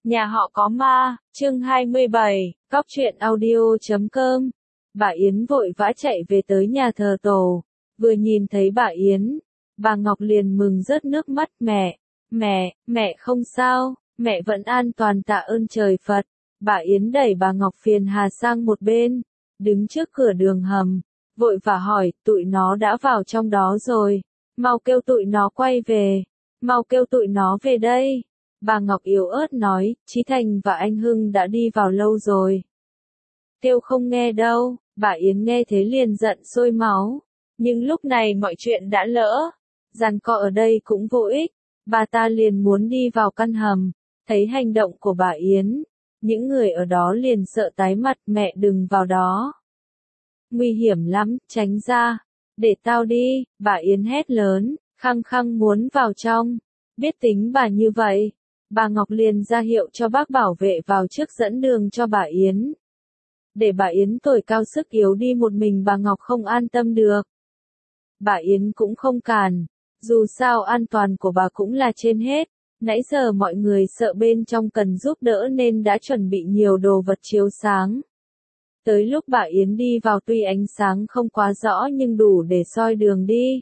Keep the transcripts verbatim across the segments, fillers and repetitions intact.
Nhà họ có ma, chương hai mươi bảy, cóc truyện audio chấm com. Bà Yến vội vã chạy về tới nhà thờ tổ. Vừa nhìn thấy bà Yến, bà Ngọc liền mừng rớt nước mắt. Mẹ, mẹ, mẹ không sao, mẹ vẫn an toàn, tạ ơn trời Phật. Bà Yến đẩy bà Ngọc phiền hà sang một bên, đứng trước cửa đường hầm, vội vã hỏi, tụi nó đã vào trong đó rồi, mau kêu tụi nó quay về, mau kêu tụi nó về đây. Bà Ngọc yếu ớt nói, Chí Thành và anh Hưng đã đi vào lâu rồi. Kêu không nghe đâu. Bà Yến nghe thế liền giận sôi máu. Nhưng lúc này mọi chuyện đã lỡ. Giằng co ở đây cũng vô ích. Bà ta liền muốn đi vào căn hầm. Thấy hành động của bà Yến, những người ở đó liền sợ tái mặt. Mẹ đừng vào đó. Nguy hiểm lắm, tránh ra. Để tao đi, bà Yến hét lớn, khăng khăng muốn vào trong. Biết tính bà như vậy, bà Ngọc liền ra hiệu cho bác bảo vệ vào trước dẫn đường cho bà Yến. Để bà Yến tuổi cao sức yếu đi một mình bà Ngọc không an tâm được. Bà Yến cũng không cản, dù sao an toàn của bà cũng là trên hết. Nãy giờ mọi người sợ bên trong cần giúp đỡ nên đã chuẩn bị nhiều đồ vật chiếu sáng. Tới lúc bà Yến đi vào tuy ánh sáng không quá rõ nhưng đủ để soi đường đi.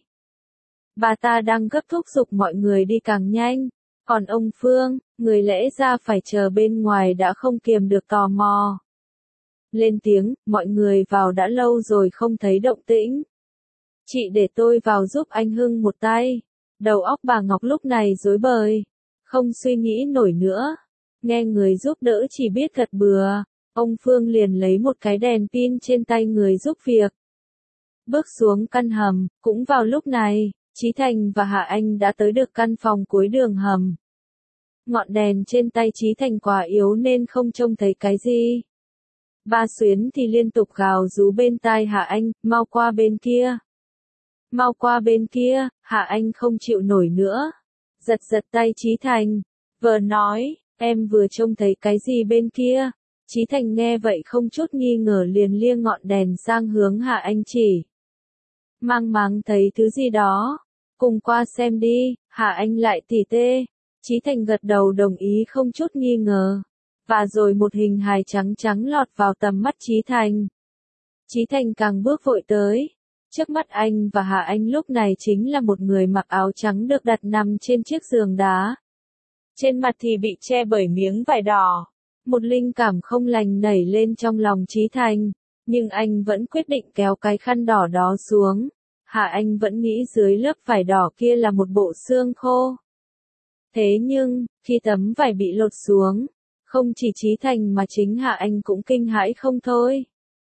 Bà ta đang gấp thúc giục mọi người đi càng nhanh. Còn ông Phương, người lẽ ra phải chờ bên ngoài đã không kiềm được tò mò. Lên tiếng, mọi người vào đã lâu rồi không thấy động tĩnh. Chị để tôi vào giúp anh Hưng một tay. Đầu óc bà Ngọc lúc này rối bời, không suy nghĩ nổi nữa. Nghe người giúp đỡ chỉ biết gật bừa, ông Phương liền lấy một cái đèn pin trên tay người giúp việc. Bước xuống căn hầm, cũng vào lúc này, Chí Thành và Hạ Anh đã tới được căn phòng cuối đường hầm. Ngọn đèn trên tay Chí Thành quá yếu nên không trông thấy cái gì. Ba Xuyến thì liên tục gào rú bên tai Hạ Anh, mau qua bên kia. Mau qua bên kia. Hạ Anh không chịu nổi nữa. Giật giật tay Chí Thành. Vợ nói, em vừa trông thấy cái gì bên kia. Chí Thành nghe vậy không chút nghi ngờ liền liêng ngọn đèn sang hướng Hạ Anh chỉ. Mang máng thấy thứ gì đó. Cùng qua xem đi. Hạ Anh lại tỉ tê. Chí Thành gật đầu đồng ý không chút nghi ngờ. Và rồi một hình hài trắng trắng lọt vào tầm mắt Chí Thành. Chí Thành càng bước vội tới. Trước mắt anh và Hạ Anh lúc này chính là một người mặc áo trắng được đặt nằm trên chiếc giường đá. Trên mặt thì bị che bởi miếng vải đỏ. Một linh cảm không lành nảy lên trong lòng Chí Thành. Nhưng anh vẫn quyết định kéo cái khăn đỏ đó xuống. Hạ Anh vẫn nghĩ dưới lớp vải đỏ kia là một bộ xương khô. Thế nhưng, khi tấm vải bị lột xuống, không chỉ Chí Thành mà chính Hạ Anh cũng kinh hãi không thôi.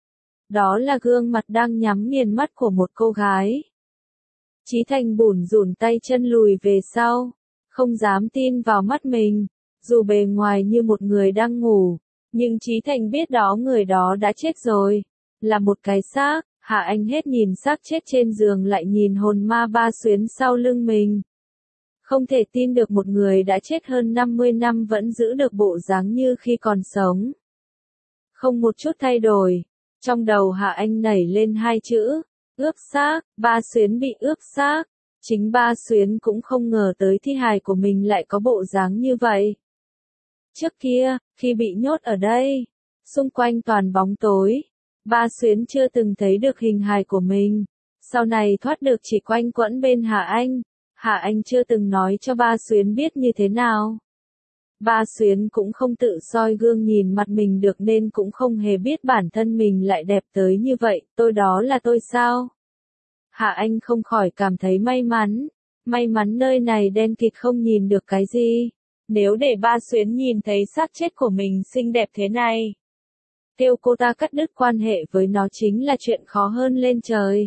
Đó là gương mặt đang nhắm nghiền mắt của một cô gái. Chí Thành bủn rủn tay chân lùi về sau, không dám tin vào mắt mình, dù bề ngoài như một người đang ngủ, nhưng Chí Thành biết đó người đó đã chết rồi, là một cái xác. Hạ Anh hết nhìn xác chết trên giường lại nhìn hồn ma Ba Xuyến sau lưng mình. Không thể tin được một người đã chết hơn năm mươi năm vẫn giữ được bộ dáng như khi còn sống. Không một chút thay đổi. Trong đầu Hạ Anh nảy lên hai chữ, ướp xác. Ba Xuyến bị ướp xác. Chính Ba Xuyến cũng không ngờ tới thi hài của mình lại có bộ dáng như vậy. Trước kia, khi bị nhốt ở đây, xung quanh toàn bóng tối. Ba Xuyến chưa từng thấy được hình hài của mình. Sau này thoát được chỉ quanh quẩn bên Hạ Anh. Hạ Anh chưa từng nói cho Ba Xuyến biết như thế nào. Ba Xuyến cũng không tự soi gương nhìn mặt mình được nên cũng không hề biết bản thân mình lại đẹp tới như vậy. Tôi đó là tôi sao? Hạ Anh không khỏi cảm thấy may mắn. May mắn nơi này đen kịt không nhìn được cái gì. Nếu để Ba Xuyến nhìn thấy xác chết của mình xinh đẹp thế này, kêu cô ta cắt đứt quan hệ với nó chính là chuyện khó hơn lên trời.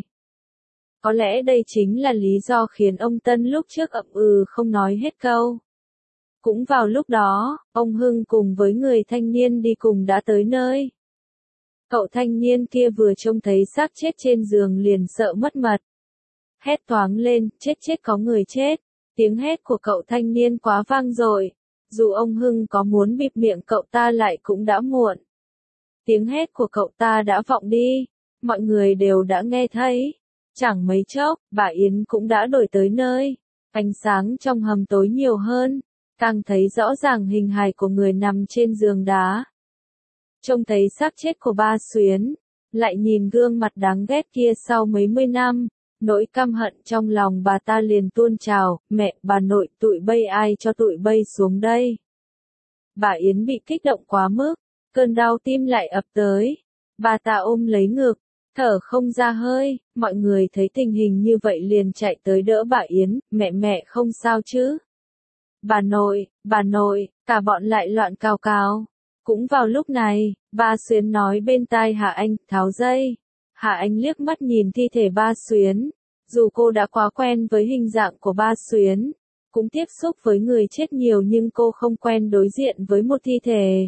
Có lẽ đây chính là lý do khiến ông Tân lúc trước ậm ừ không nói hết câu. Cũng vào lúc đó, ông Hưng cùng với người thanh niên đi cùng đã tới nơi. Cậu thanh niên kia vừa trông thấy xác chết trên giường liền sợ mất mật. Hét toáng lên, chết chết có người chết. Tiếng hét của cậu thanh niên quá vang dội. Dù ông Hưng có muốn bịt miệng cậu ta lại cũng đã muộn. Tiếng hét của cậu ta đã vọng đi. Mọi người đều đã nghe thấy. Chẳng mấy chốc, bà Yến cũng đã đổi tới nơi. Ánh sáng trong hầm tối nhiều hơn. càng thấy rõ ràng hình hài của người nằm trên giường đá. Trông thấy xác chết của ba Xuyến, lại nhìn gương mặt đáng ghét kia sau mấy mươi năm, nỗi căm hận trong lòng bà ta liền tuôn trào, mẹ, bà nội, tụi bây ai cho tụi bây xuống đây. Bà Yến bị kích động quá mức, cơn đau tim lại ập tới, bà ta ôm lấy ngực, thở không ra hơi, mọi người thấy tình hình như vậy liền chạy tới đỡ bà Yến, mẹ mẹ không sao chứ. Bà nội, bà nội, cả bọn lại loạn cào cào. Cũng vào lúc này, ba Xuyến nói bên tai Hà Anh, tháo dây. Hà Anh liếc mắt nhìn thi thể ba Xuyến. Dù cô đã quá quen với hình dạng của ba Xuyến, cũng tiếp xúc với người chết nhiều nhưng cô không quen đối diện với một thi thể.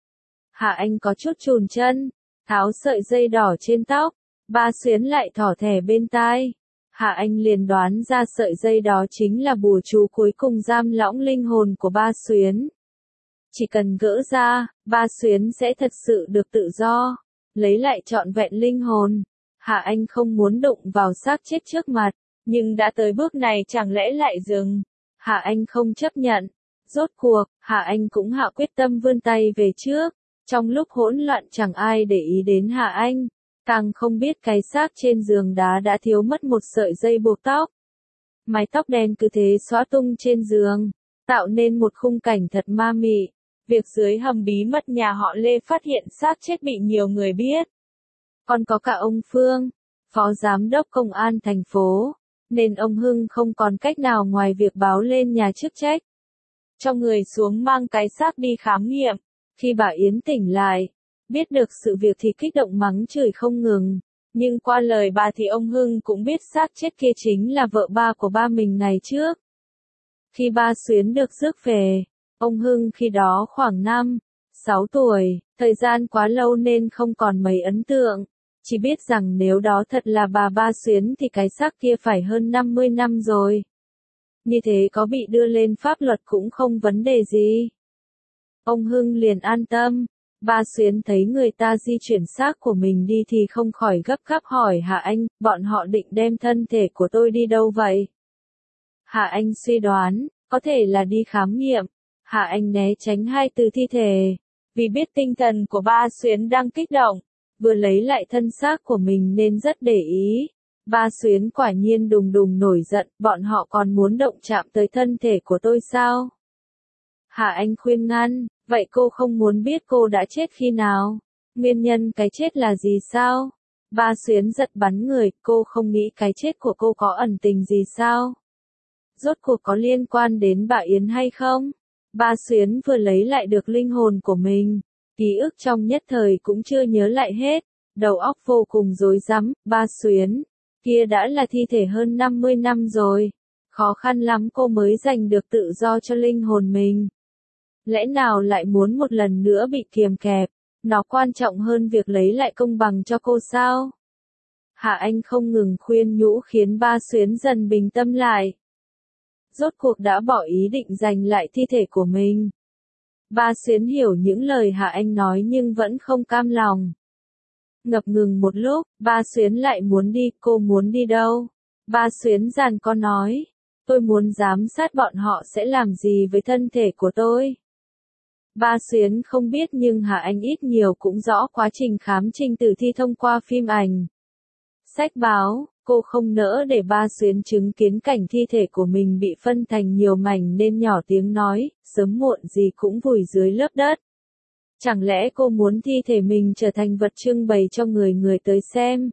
Hà Anh có chút chùn chân, tháo sợi dây đỏ trên tóc, ba Xuyến lại thỏ thẻ bên tai. Hà Anh liền đoán ra sợi dây đó chính là bùa chú cuối cùng giam lõng linh hồn của ba Xuyến. Chỉ cần gỡ ra, ba Xuyến sẽ thật sự được tự do, lấy lại trọn vẹn linh hồn. Hà Anh không muốn đụng vào xác chết trước mặt, nhưng đã tới bước này chẳng lẽ lại dừng. Hà Anh không chấp nhận. Rốt cuộc, Hà Anh cũng hạ quyết tâm vươn tay về trước. Trong lúc hỗn loạn chẳng ai để ý đến Hà Anh, càng không biết cái xác trên giường đá đã thiếu mất một sợi dây buộc tóc. Mái tóc đen cứ thế xõa tung trên giường, tạo nên một khung cảnh thật ma mị. Việc dưới hầm bí mật nhà họ Lê phát hiện xác chết bị nhiều người biết. Còn có cả ông Phương, phó giám đốc công an thành phố, nên ông Hưng không còn cách nào ngoài việc báo lên nhà chức trách. Cho người xuống mang cái xác đi khám nghiệm. Khi bà Yến tỉnh lại, biết được sự việc thì kích động mắng chửi không ngừng. Nhưng qua lời bà thì ông Hưng cũng biết xác chết kia chính là vợ ba của ba mình ngày trước. Khi ba Xuyến được rước về, ông Hưng khi đó khoảng năm, sáu tuổi, thời gian quá lâu nên không còn mấy ấn tượng. Chỉ biết rằng nếu đó thật là bà ba Xuyến thì cái xác kia phải hơn năm mươi năm rồi. Như thế có bị đưa lên pháp luật cũng không vấn đề gì. Ông Hưng liền an tâm. Ba Xuyến thấy người ta di chuyển xác của mình đi thì không khỏi gấp gáp hỏi Hà Anh, bọn họ định đem thân thể của tôi đi đâu vậy? Hà Anh suy đoán, có thể là đi khám nghiệm. Hà Anh né tránh hai từ thi thể, vì biết tinh thần của ba Xuyến đang kích động, vừa lấy lại thân xác của mình nên rất để ý. Ba Xuyến quả nhiên đùng đùng nổi giận, bọn họ còn muốn động chạm tới thân thể của tôi sao? Hà Anh khuyên ngăn, vậy cô không muốn biết cô đã chết khi nào? Nguyên nhân cái chết là gì sao? Ba Xuyến giật bắn người, cô không nghĩ cái chết của cô có ẩn tình gì sao? Rốt cuộc có liên quan đến bà Yến hay không? Ba Xuyến vừa lấy lại được linh hồn của mình, ký ức trong nhất thời cũng chưa nhớ lại hết, đầu óc vô cùng rối rắm. Ba Xuyến, kia đã là thi thể hơn năm mươi năm rồi, khó khăn lắm cô mới giành được tự do cho linh hồn mình. Lẽ nào lại muốn một lần nữa bị kiềm kẹp, nó quan trọng hơn việc lấy lại công bằng cho cô sao? Hà Anh không ngừng khuyên nhủ khiến ba Xuyến dần bình tâm lại. Rốt cuộc đã bỏ ý định giành lại thi thể của mình. Ba Xuyến hiểu những lời Hà Anh nói nhưng vẫn không cam lòng. Ngập ngừng một lúc, ba Xuyến lại muốn đi, cô muốn đi đâu? Ba Xuyến giằng co nói, tôi muốn giám sát bọn họ sẽ làm gì với thân thể của tôi. Ba Xuyến không biết nhưng Hà Anh ít nhiều cũng rõ quá trình khám trình tử thi thông qua phim ảnh, sách báo. Cô không nỡ để ba Xuyến chứng kiến cảnh thi thể của mình bị phân thành nhiều mảnh nên nhỏ tiếng nói, sớm muộn gì cũng vùi dưới lớp đất. Chẳng lẽ cô muốn thi thể mình trở thành vật trưng bày cho người người tới xem?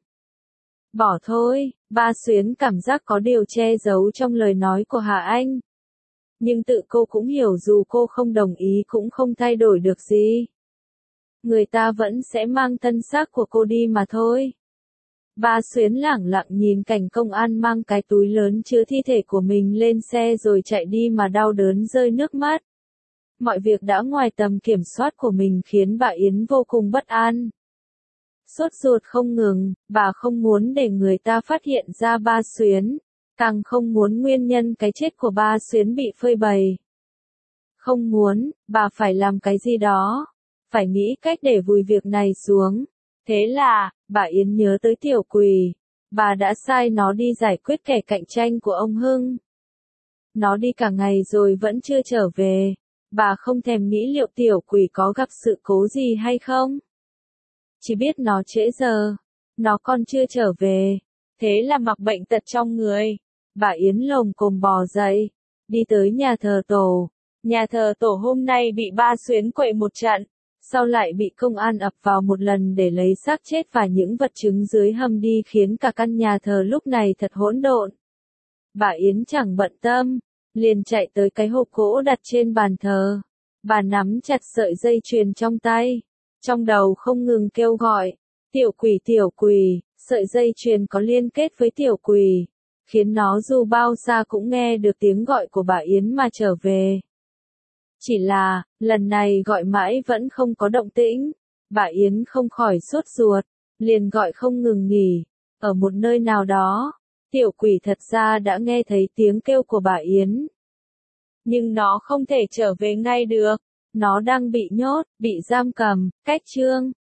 Bỏ thôi, ba Xuyến cảm giác có điều che giấu trong lời nói của Hà Anh. Nhưng tự cô cũng hiểu dù cô không đồng ý cũng không thay đổi được gì. Người ta vẫn sẽ mang thân xác của cô đi mà thôi. Ba Xuyến lẳng lặng nhìn cảnh công an mang cái túi lớn chứa thi thể của mình lên xe rồi chạy đi mà đau đớn rơi nước mắt. Mọi việc đã ngoài tầm kiểm soát của mình khiến bà Yến vô cùng bất an. Sốt ruột không ngừng, bà không muốn để người ta phát hiện ra ba Xuyến, càng không muốn nguyên nhân cái chết của ba Xuyến bị phơi bày. Không muốn, bà phải làm cái gì đó, phải nghĩ cách để vùi việc này xuống. Thế là, bà Yến nhớ tới Tiểu Quỳ, bà đã sai nó đi giải quyết kẻ cạnh tranh của ông Hưng. Nó đi cả ngày rồi vẫn chưa trở về. Bà không thèm nghĩ liệu tiểu quỷ có gặp sự cố gì hay không. Chỉ biết nó trễ giờ. Nó còn chưa trở về. Thế là mặc bệnh tật trong người. Bà Yến lồm cồm bò dậy. Đi tới nhà thờ tổ. Nhà thờ tổ hôm nay bị ba xuyến quậy một trận. Sau lại bị công an ập vào một lần để lấy xác chết và những vật chứng dưới hầm đi khiến cả căn nhà thờ lúc này thật hỗn độn. Bà Yến chẳng bận tâm. Liền chạy tới cái hộp gỗ đặt trên bàn thờ. Bà nắm chặt sợi dây chuyền trong tay. Trong đầu không ngừng kêu gọi. Tiểu quỷ tiểu quỷ, sợi dây chuyền có liên kết với tiểu quỷ. Khiến nó dù bao xa cũng nghe được tiếng gọi của bà Yến mà trở về. Chỉ là, lần này gọi mãi vẫn không có động tĩnh. Bà Yến không khỏi sốt ruột. Liền gọi không ngừng nghỉ. Ở một nơi nào đó. Tiểu quỷ thật ra đã nghe thấy tiếng kêu của bà Yến. Nhưng nó không thể trở về ngay được. Nó đang bị nhốt, bị giam cầm, cách chương.